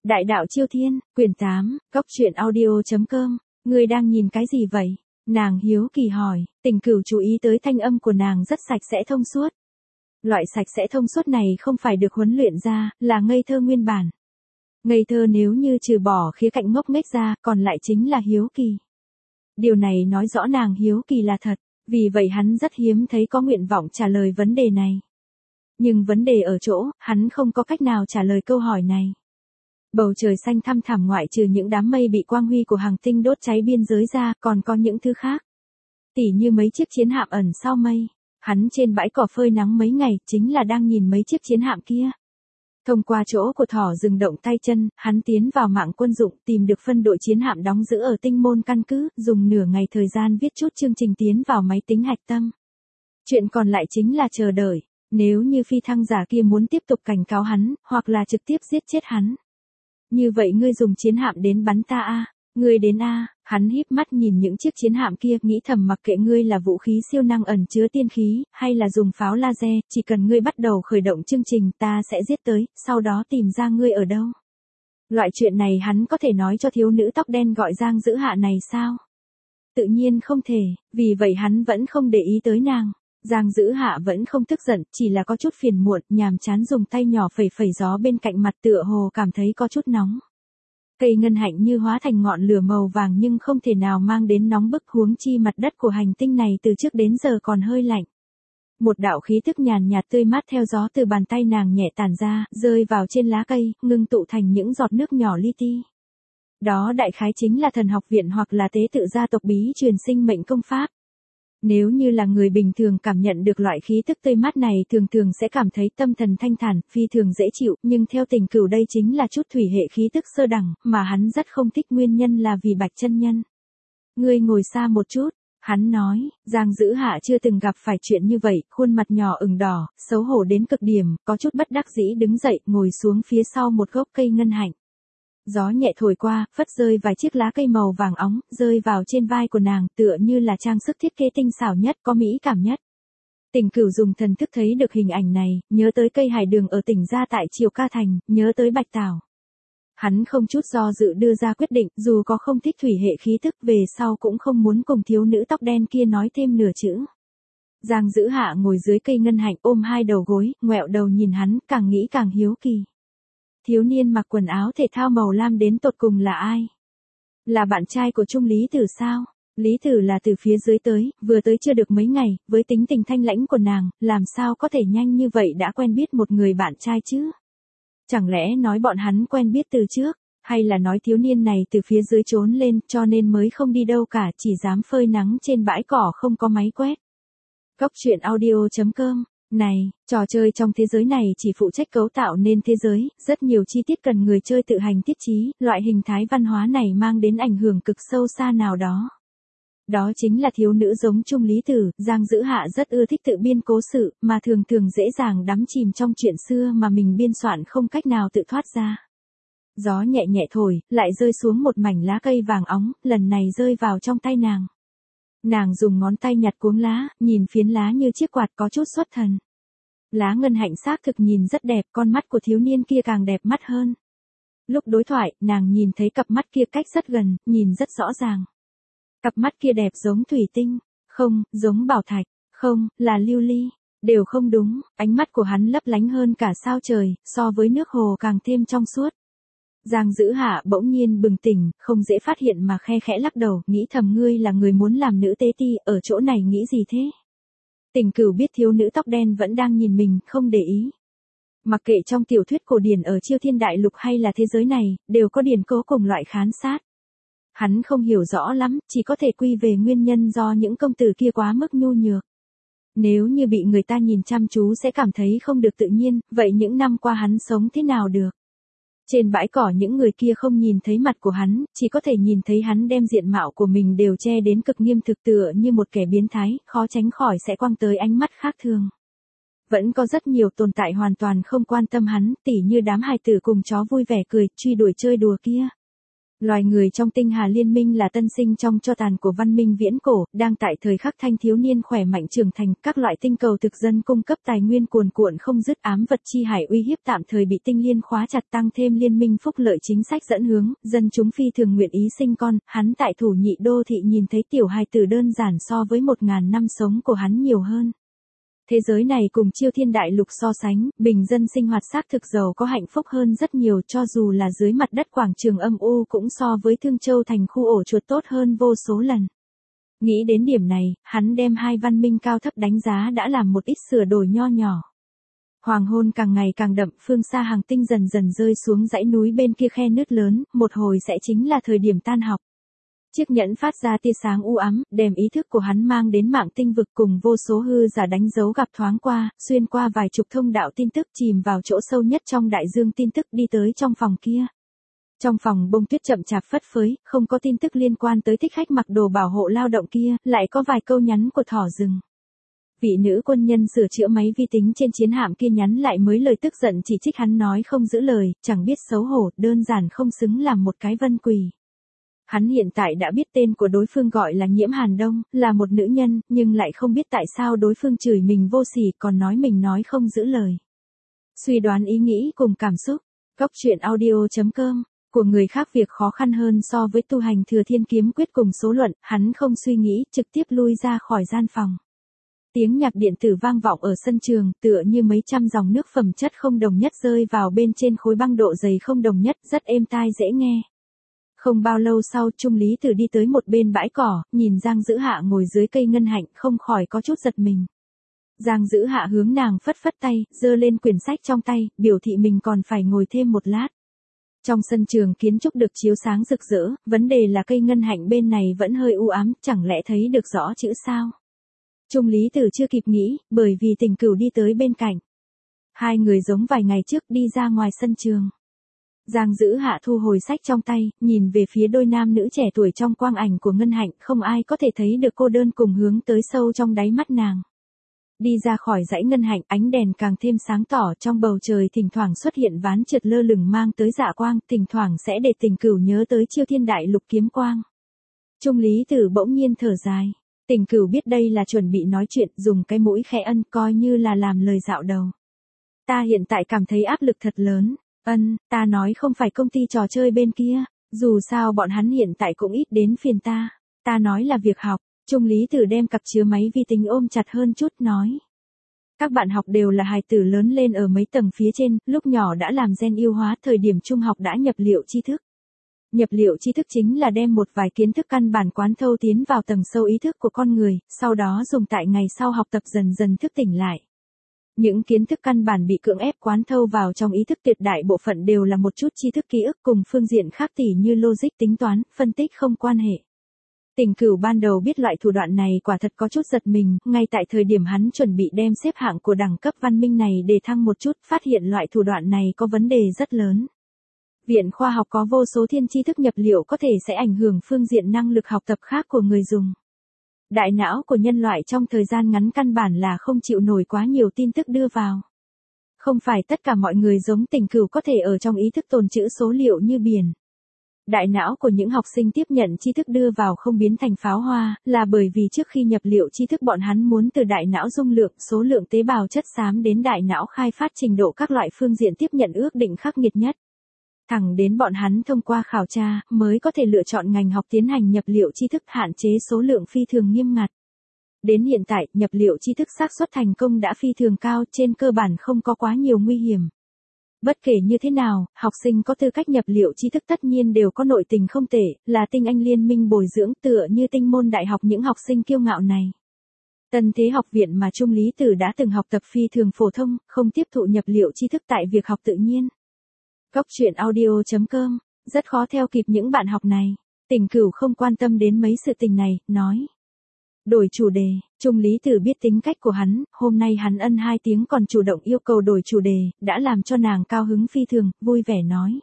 Đại đạo Chiêu Thiên, quyển 8, cốc truyện audio.com. Ngươi đang nhìn cái gì vậy? Nàng hiếu kỳ hỏi. Tình Cửu chú ý tới thanh âm của nàng rất sạch sẽ thông suốt. Loại sạch sẽ thông suốt này không phải được huấn luyện ra, là ngây thơ nguyên bản. Ngây thơ nếu như trừ bỏ khía cạnh ngốc nghếch ra, còn lại chính là hiếu kỳ. Điều này nói rõ nàng hiếu kỳ là thật, vì vậy hắn rất hiếm thấy có nguyện vọng trả lời vấn đề này. Nhưng vấn đề ở chỗ, hắn không có cách nào trả lời câu hỏi này. Bầu trời xanh thăm thẳm ngoại trừ những đám mây bị quang huy của hành tinh đốt cháy biên giới ra, còn có những thứ khác. Tỉ như mấy chiếc chiến hạm ẩn sau mây. Hắn trên bãi cỏ phơi nắng mấy ngày, chính là đang nhìn mấy chiếc chiến hạm kia. Thông qua chỗ của thỏ rừng động tay chân, hắn tiến vào mạng quân dụng, tìm được phân đội chiến hạm đóng giữ ở Tinh Môn căn cứ, dùng nửa ngày thời gian viết chút chương trình tiến vào máy tính hạch tâm. Chuyện còn lại chính là chờ đợi, nếu như phi thăng giả kia muốn tiếp tục cảnh cáo hắn, hoặc là trực tiếp giết chết hắn. Như vậy ngươi dùng chiến hạm đến bắn ta a, ngươi đến a, hắn híp mắt nhìn những chiếc chiến hạm kia, nghĩ thầm mặc kệ ngươi là vũ khí siêu năng ẩn chứa tiên khí, hay là dùng pháo laser, chỉ cần ngươi bắt đầu khởi động chương trình ta sẽ giết tới, sau đó tìm ra ngươi ở đâu. Loại chuyện này hắn có thể nói cho thiếu nữ tóc đen gọi Giang Dữ Hạ này sao? Tự nhiên không thể, vì vậy hắn vẫn không để ý tới nàng. Giang Dữ Hạ vẫn không tức giận, chỉ là có chút phiền muộn, nhàm chán dùng tay nhỏ phẩy phẩy gió bên cạnh mặt tựa hồ cảm thấy có chút nóng. Cây ngân hạnh như hóa thành ngọn lửa màu vàng nhưng không thể nào mang đến nóng bức, huống chi mặt đất của hành tinh này từ trước đến giờ còn hơi lạnh. Một đạo khí tức nhàn nhạt tươi mát theo gió từ bàn tay nàng nhẹ tản ra, rơi vào trên lá cây, ngưng tụ thành những giọt nước nhỏ li ti. Đó đại khái chính là thần học viện hoặc là tế tự gia tộc bí truyền sinh mệnh công pháp. Nếu như là người bình thường cảm nhận được loại khí tức tươi mát này thường thường sẽ cảm thấy tâm thần thanh thản, phi thường dễ chịu, nhưng theo Tình Cửu đây chính là chút thủy hệ khí tức sơ đẳng, mà hắn rất không thích, nguyên nhân là vì Bạch chân nhân. Ngươi ngồi xa một chút, hắn nói. Giang Dữ Hạ chưa từng gặp phải chuyện như vậy, khuôn mặt nhỏ ửng đỏ, xấu hổ đến cực điểm, có chút bất đắc dĩ đứng dậy, ngồi xuống phía sau một gốc cây ngân hạnh. Gió nhẹ thổi qua, phất rơi vài chiếc lá cây màu vàng óng, rơi vào trên vai của nàng, tựa như là trang sức thiết kế tinh xảo nhất, có mỹ cảm nhất. Tình Cửu dùng thần thức thấy được hình ảnh này, nhớ tới cây hải đường ở tỉnh gia tại Triều Ca Thành, nhớ tới Bạch Tảo. Hắn không chút do dự đưa ra quyết định, dù có không thích thủy hệ khí thức, về sau cũng không muốn cùng thiếu nữ tóc đen kia nói thêm nửa chữ. Giang Dữ Hạ ngồi dưới cây ngân hạnh ôm hai đầu gối, ngoẹo đầu nhìn hắn, càng nghĩ càng hiếu kỳ. Thiếu niên mặc quần áo thể thao màu lam đến tột cùng là ai? Là bạn trai của Trung Lý Tử sao? Lý Tử là từ phía dưới tới, vừa tới chưa được mấy ngày, với tính tình thanh lãnh của nàng, làm sao có thể nhanh như vậy đã quen biết một người bạn trai chứ? Chẳng lẽ nói bọn hắn quen biết từ trước, hay là nói thiếu niên này từ phía dưới trốn lên cho nên mới không đi đâu cả, chỉ dám phơi nắng trên bãi cỏ không có máy quét. cốc truyện audio.com. Này, trò chơi trong thế giới này chỉ phụ trách cấu tạo nên thế giới, rất nhiều chi tiết cần người chơi tự hành thiết trí, loại hình thái văn hóa này mang đến ảnh hưởng cực sâu xa nào đó. Đó chính là thiếu nữ giống Trung Lý Tử, Giang Dữ Hạ rất ưa thích tự biên cố sự, mà thường thường dễ dàng đắm chìm trong chuyện xưa mà mình biên soạn không cách nào tự thoát ra. Gió nhẹ nhẹ thổi, lại rơi xuống một mảnh lá cây vàng óng, lần này rơi vào trong tay nàng. Nàng dùng ngón tay nhặt cuống lá, nhìn phiến lá như chiếc quạt có chút xuất thần. Lá ngân hạnh xác thực nhìn rất đẹp, con mắt của thiếu niên kia càng đẹp mắt hơn. Lúc đối thoại, nàng nhìn thấy cặp mắt kia cách rất gần, nhìn rất rõ ràng. Cặp mắt kia đẹp giống thủy tinh, không, giống bảo thạch, không, là lưu ly, đều không đúng, ánh mắt của hắn lấp lánh hơn cả sao trời, so với nước hồ càng thêm trong suốt. Giang Dữ Hạ bỗng nhiên bừng tỉnh, không dễ phát hiện mà khe khẽ lắc đầu, nghĩ thầm ngươi là người muốn làm nữ tế ti, ở chỗ này nghĩ gì thế? Tình Cửu biết thiếu nữ tóc đen vẫn đang nhìn mình, không để ý. Mặc kệ trong tiểu thuyết cổ điển ở Chiêu Thiên Đại Lục hay là thế giới này, đều có điển cố cùng loại khán sát. Hắn không hiểu rõ lắm, chỉ có thể quy về nguyên nhân do những công tử kia quá mức nhu nhược. Nếu như bị người ta nhìn chăm chú sẽ cảm thấy không được tự nhiên, vậy những năm qua hắn sống thế nào được? Trên bãi cỏ những người kia không nhìn thấy mặt của hắn, chỉ có thể nhìn thấy hắn đem diện mạo của mình đều che đến cực nghiêm thực, tựa như một kẻ biến thái, khó tránh khỏi sẽ quăng tới ánh mắt khác thường. Vẫn có rất nhiều tồn tại hoàn toàn không quan tâm hắn, tỉ như đám hài tử cùng chó vui vẻ cười, truy đuổi chơi đùa kia. Loài người trong tinh hà liên minh là tân sinh trong tro tàn của văn minh viễn cổ, đang tại thời khắc thanh thiếu niên khỏe mạnh trưởng thành, các loại tinh cầu thực dân cung cấp tài nguyên cuồn cuộn không dứt, ám vật chi hải uy hiếp tạm thời bị tinh liên khóa chặt, tăng thêm liên minh phúc lợi chính sách dẫn hướng, dân chúng phi thường nguyện ý sinh con, hắn tại thủ nhị đô thị nhìn thấy tiểu hài tử đơn giản so với 1000 năm sống của hắn nhiều hơn. Thế giới này cùng Chiêu Thiên Đại Lục so sánh, bình dân sinh hoạt xác thực giàu có hạnh phúc hơn rất nhiều, cho dù là dưới mặt đất quảng trường âm u cũng so với Thương Châu thành khu ổ chuột tốt hơn vô số lần. Nghĩ đến điểm này, hắn đem hai văn minh cao thấp đánh giá đã làm một ít sửa đổi nho nhỏ. Hoàng hôn càng ngày càng đậm, phương xa hàng tinh dần dần rơi xuống dãy núi bên kia khe nứt lớn, một hồi sẽ chính là thời điểm tan học. Chiếc nhẫn phát ra tia sáng u ám, đem ý thức của hắn mang đến mạng tinh vực cùng vô số hư giả đánh dấu gặp thoáng qua, xuyên qua vài chục thông đạo tin tức, chìm vào chỗ sâu nhất trong đại dương tin tức, đi tới trong phòng kia. Trong phòng bông tuyết chậm chạp phất phới, không có tin tức liên quan tới thích khách mặc đồ bảo hộ lao động kia, lại có vài câu nhắn của thỏ rừng. Vị nữ quân nhân sửa chữa máy vi tính trên chiến hạm kia nhắn lại mới lời tức giận chỉ trích hắn nói không giữ lời, chẳng biết xấu hổ, đơn giản không xứng làm một cái vân quỳ. Hắn hiện tại đã biết tên của đối phương gọi là Nhiễm Hàn Đông, là một nữ nhân, nhưng lại không biết tại sao đối phương chửi mình vô sỉ, còn nói mình nói không giữ lời. Suy đoán ý nghĩ cùng cảm xúc. Góc truyện audio.com. Của người khác việc khó khăn hơn so với tu hành Thừa Thiên Kiếm Quyết cùng số luận, hắn không suy nghĩ, trực tiếp lui ra khỏi gian phòng. Tiếng nhạc điện tử vang vọng ở sân trường, tựa như mấy trăm dòng nước phẩm chất không đồng nhất rơi vào bên trên khối băng độ dày không đồng nhất, rất êm tai dễ nghe. Không bao lâu sau, Trung Lý Tử đi tới một bên bãi cỏ, nhìn Giang Dữ Hạ ngồi dưới cây ngân hạnh, không khỏi có chút giật mình. Giang Dữ Hạ hướng nàng phất phất tay, giơ lên quyển sách trong tay, biểu thị mình còn phải ngồi thêm một lát. Trong sân trường kiến trúc được chiếu sáng rực rỡ, vấn đề là cây ngân hạnh bên này vẫn hơi u ám, chẳng lẽ thấy được rõ chữ sao? Trung Lý Tử chưa kịp nghĩ, bởi vì Tình Cửu đi tới bên cạnh. Hai người giống vài ngày trước đi ra ngoài sân trường. Giang Dữ Hạ thu hồi sách trong tay, nhìn về phía đôi nam nữ trẻ tuổi trong quang ảnh của ngân hạnh, không ai có thể thấy được cô đơn cùng hướng tới sâu trong đáy mắt nàng. Đi ra khỏi dãy ngân hạnh, ánh đèn càng thêm sáng tỏ, trong bầu trời thỉnh thoảng xuất hiện ván trượt lơ lửng mang tới dạ quang, thỉnh thoảng sẽ để Tình Cửu nhớ tới Chiêu Thiên Đại Lục kiếm quang. Trung Lý Tử bỗng nhiên thở dài. Tình Cửu biết đây là chuẩn bị nói chuyện, dùng cái mũi khẽ ân, coi như là làm lời dạo đầu. Ta hiện tại cảm thấy áp lực thật lớn. Ta nói không phải công ty trò chơi bên kia, dù sao bọn hắn hiện tại cũng ít đến phiền ta. Ta nói là việc học. Trung Lý Tử đem cặp chứa máy vi tính ôm chặt hơn chút nói. Các bạn học đều là hài tử lớn lên ở mấy tầng phía trên, lúc nhỏ đã làm gen yêu hóa, thời điểm trung học đã nhập liệu tri thức. Nhập liệu tri thức chính là đem một vài kiến thức căn bản quán thâu tiến vào tầng sâu ý thức của con người, sau đó dùng tại ngày sau học tập dần dần thức tỉnh lại. Những kiến thức căn bản bị cưỡng ép quán thâu vào trong ý thức tuyệt đại bộ phận đều là một chút tri thức ký ức cùng phương diện khác tỉ như logic tính toán, phân tích không quan hệ. Tình Cửu ban đầu biết loại thủ đoạn này quả thật có chút giật mình, ngay tại thời điểm hắn chuẩn bị đem xếp hạng của đẳng cấp văn minh này để thăng một chút, phát hiện loại thủ đoạn này có vấn đề rất lớn. Viện khoa học có vô số thiên tri thức nhập liệu có thể sẽ ảnh hưởng phương diện năng lực học tập khác của người dùng. Đại não của nhân loại trong thời gian ngắn căn bản là không chịu nổi quá nhiều tin tức đưa vào. Không phải tất cả mọi người giống Tình Cửu có thể ở trong ý thức tồn trữ số liệu như biển. Đại não của những học sinh tiếp nhận tri thức đưa vào không biến thành pháo hoa, là bởi vì trước khi nhập liệu tri thức bọn hắn muốn từ đại não dung lượng, số lượng tế bào chất xám đến đại não khai phát trình độ các loại phương diện tiếp nhận ước định khắc nghiệt nhất. Thẳng đến bọn hắn thông qua khảo tra, mới có thể lựa chọn ngành học tiến hành nhập liệu tri thức, hạn chế số lượng phi thường nghiêm ngặt. Đến hiện tại, nhập liệu tri thức xác suất thành công đã phi thường cao, trên cơ bản không có quá nhiều nguy hiểm. Bất kể như thế nào, học sinh có tư cách nhập liệu tri thức tất nhiên đều có nội tình không tệ, là tinh anh liên minh bồi dưỡng, tựa như tinh môn đại học những học sinh kiêu ngạo này. Tân Thế học viện mà Trung Lý Tử đã từng học tập phi thường phổ thông, không tiếp thụ nhập liệu tri thức tại việc học tự nhiên. Góc truyện audio.com, rất khó theo kịp những bạn học này. Tình Cửu không quan tâm đến mấy sự tình này, nói. Đổi chủ đề, Trung Lý Tử biết tính cách của hắn, hôm nay hắn ân 2 tiếng còn chủ động yêu cầu đổi chủ đề, đã làm cho nàng cao hứng phi thường, vui vẻ nói.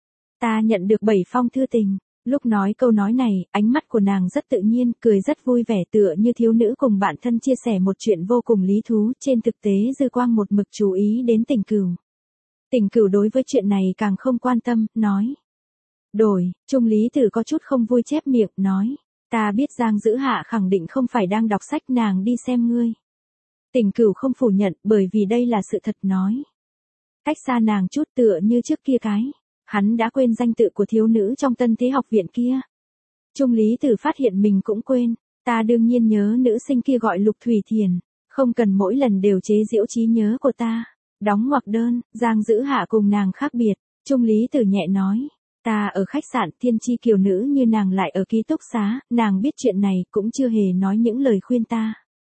Ta nhận được 7 phong thư tình. Lúc nói câu nói này, ánh mắt của nàng rất tự nhiên, cười rất vui vẻ, tựa như thiếu nữ cùng bạn thân chia sẻ một chuyện vô cùng lý thú, trên thực tế Dư Quang một mực chú ý đến Tình Cửu. Tình Cửu đối với chuyện này càng không quan tâm, nói. Đổi, Trung Lý Tử có chút không vui chép miệng, nói. Ta biết Giang Dữ Hạ khẳng định không phải đang đọc sách nàng đi xem ngươi. Tình Cửu không phủ nhận bởi vì đây là sự thật nói. Cách xa nàng chút tựa như trước kia cái. Hắn đã quên danh tự của thiếu nữ trong Tân Thế học viện kia. Trung Lý Tử phát hiện mình cũng quên. Ta đương nhiên nhớ nữ sinh kia gọi Lục Thủy Thiền. Không cần mỗi lần đều chế giễu trí nhớ của ta. Đóng ngoặc đơn, Giang Dữ Hạ cùng nàng khác biệt. Trung Lý Tử nhẹ nói. Ta ở khách sạn Thiên Chi Kiều nữ như nàng lại ở ký túc xá, nàng biết chuyện này cũng chưa hề nói những lời khuyên ta.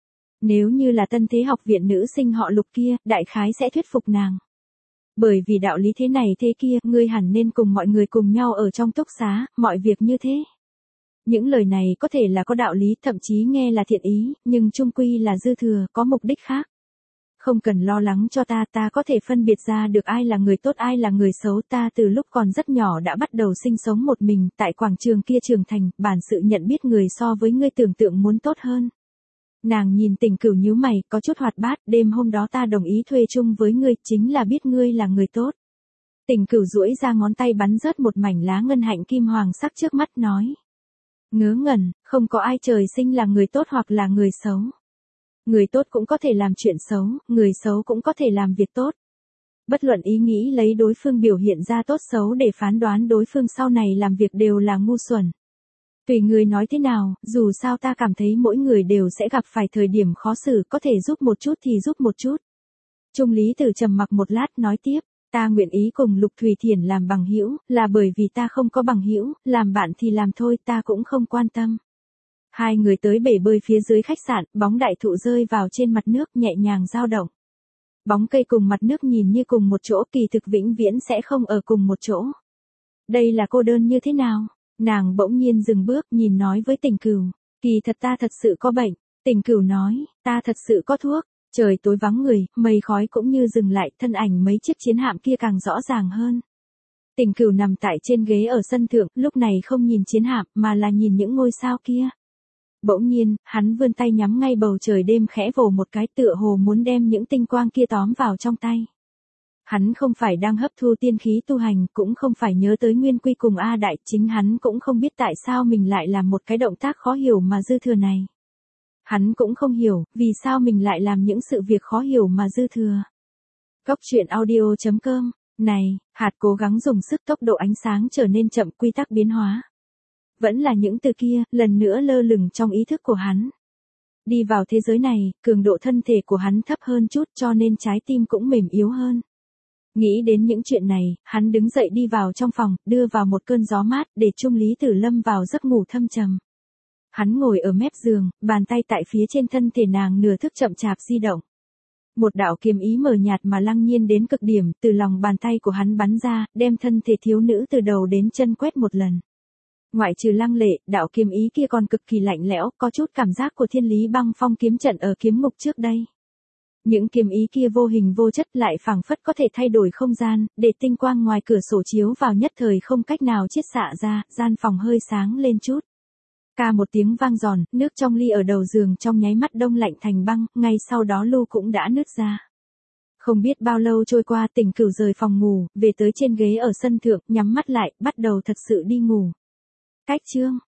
Nếu như là Tân Thế học viện nữ sinh họ Lục kia, đại khái sẽ thuyết phục nàng. Bởi vì đạo lý thế này thế kia, ngươi hẳn nên cùng mọi người cùng nhau ở trong túc xá, mọi việc như thế. Những lời này có thể là có đạo lý, thậm chí nghe là thiện ý, nhưng chung quy là dư thừa, có mục đích khác. Không cần lo lắng cho ta, ta có thể phân biệt ra được ai là người tốt ai là người xấu. Ta từ lúc còn rất nhỏ đã bắt đầu sinh sống một mình, tại quảng trường kia trưởng thành, bản sự nhận biết người so với ngươi tưởng tượng muốn tốt hơn. Nàng nhìn Tình Cửu nhíu mày, có chút hoạt bát, đêm hôm đó ta đồng ý thuê chung với ngươi, chính là biết ngươi là người tốt. Tình Cửu duỗi ra ngón tay bắn rớt một mảnh lá ngân hạnh kim hoàng sắc trước mắt nói. Ngớ ngẩn, không có ai trời sinh là người tốt hoặc là người xấu. Người tốt cũng có thể làm chuyện xấu, người xấu cũng có thể làm việc tốt. Bất luận ý nghĩ lấy đối phương biểu hiện ra tốt xấu để phán đoán đối phương sau này làm việc đều là ngu xuẩn. Tùy người nói thế nào, dù sao ta cảm thấy mỗi người đều sẽ gặp phải thời điểm khó xử, có thể giúp một chút thì giúp một chút. Trung Lý Tử trầm mặc một lát nói tiếp, ta nguyện ý cùng Lục Thủy Thiền làm bằng hữu, là bởi vì ta không có bằng hữu, làm bạn thì làm thôi, ta cũng không quan tâm. Hai người tới bể bơi phía dưới khách sạn, bóng đại thụ rơi vào trên mặt nước nhẹ nhàng dao động. Bóng cây cùng mặt nước nhìn như cùng một chỗ, kỳ thực vĩnh viễn sẽ không ở cùng một chỗ. Đây là cô đơn như thế nào? Nàng bỗng nhiên dừng bước nhìn nói với Tình Cửu, kỳ thật ta thật sự có bệnh. Tình Cửu nói, ta thật sự có thuốc. Trời tối vắng người, mây khói cũng như dừng lại, thân ảnh mấy chiếc chiến hạm kia càng rõ ràng hơn. Tình Cửu nằm tại trên ghế ở sân thượng, lúc này không nhìn chiến hạm mà là nhìn những ngôi sao kia. Bỗng nhiên, hắn vươn tay nhắm ngay bầu trời đêm khẽ vồ một cái tựa hồ muốn đem những tinh quang kia tóm vào trong tay. Hắn không phải đang hấp thu tiên khí tu hành, cũng không phải nhớ tới Nguyên Quy cùng A Đại, chính hắn cũng không biết tại sao mình lại làm một cái động tác khó hiểu mà dư thừa này. Hắn cũng không hiểu, vì sao mình lại làm những sự việc khó hiểu mà dư thừa. Góc truyện audio.com, này, hạt cố gắng dùng sức tốc độ ánh sáng trở nên chậm quy tắc biến hóa. Vẫn là những từ kia, lần nữa lơ lửng trong ý thức của hắn. Đi vào thế giới này, cường độ thân thể của hắn thấp hơn chút cho nên trái tim cũng mềm yếu hơn. Nghĩ đến những chuyện này, hắn đứng dậy đi vào trong phòng, đưa vào một cơn gió mát để Trung Lý Tử lâm vào giấc ngủ thâm trầm. Hắn ngồi ở mép giường, bàn tay tại phía trên thân thể nàng nửa thức chậm chạp di động. Một đạo kiếm ý mờ nhạt mà lăng nhiên đến cực điểm, từ lòng bàn tay của hắn bắn ra, đem thân thể thiếu nữ từ đầu đến chân quét một lần. Ngoại trừ lăng lệ, đạo kiếm ý kia còn cực kỳ lạnh lẽo, có chút cảm giác của Thiên Lý Băng Phong kiếm trận ở kiếm ngục trước đây. Những kiếm ý kia vô hình vô chất lại phảng phất có thể thay đổi không gian, để tinh quang ngoài cửa sổ chiếu vào nhất thời không cách nào chiết xạ ra, gian phòng hơi sáng lên chút. Ca một tiếng vang giòn, nước trong ly ở đầu giường trong nháy mắt đông lạnh thành băng, ngay sau đó lu cũng đã nứt ra. Không biết bao lâu trôi qua, Tình Cửu rời phòng ngủ, về tới trên ghế ở sân thượng, nhắm mắt lại, bắt đầu thật sự đi ngủ. Cách chương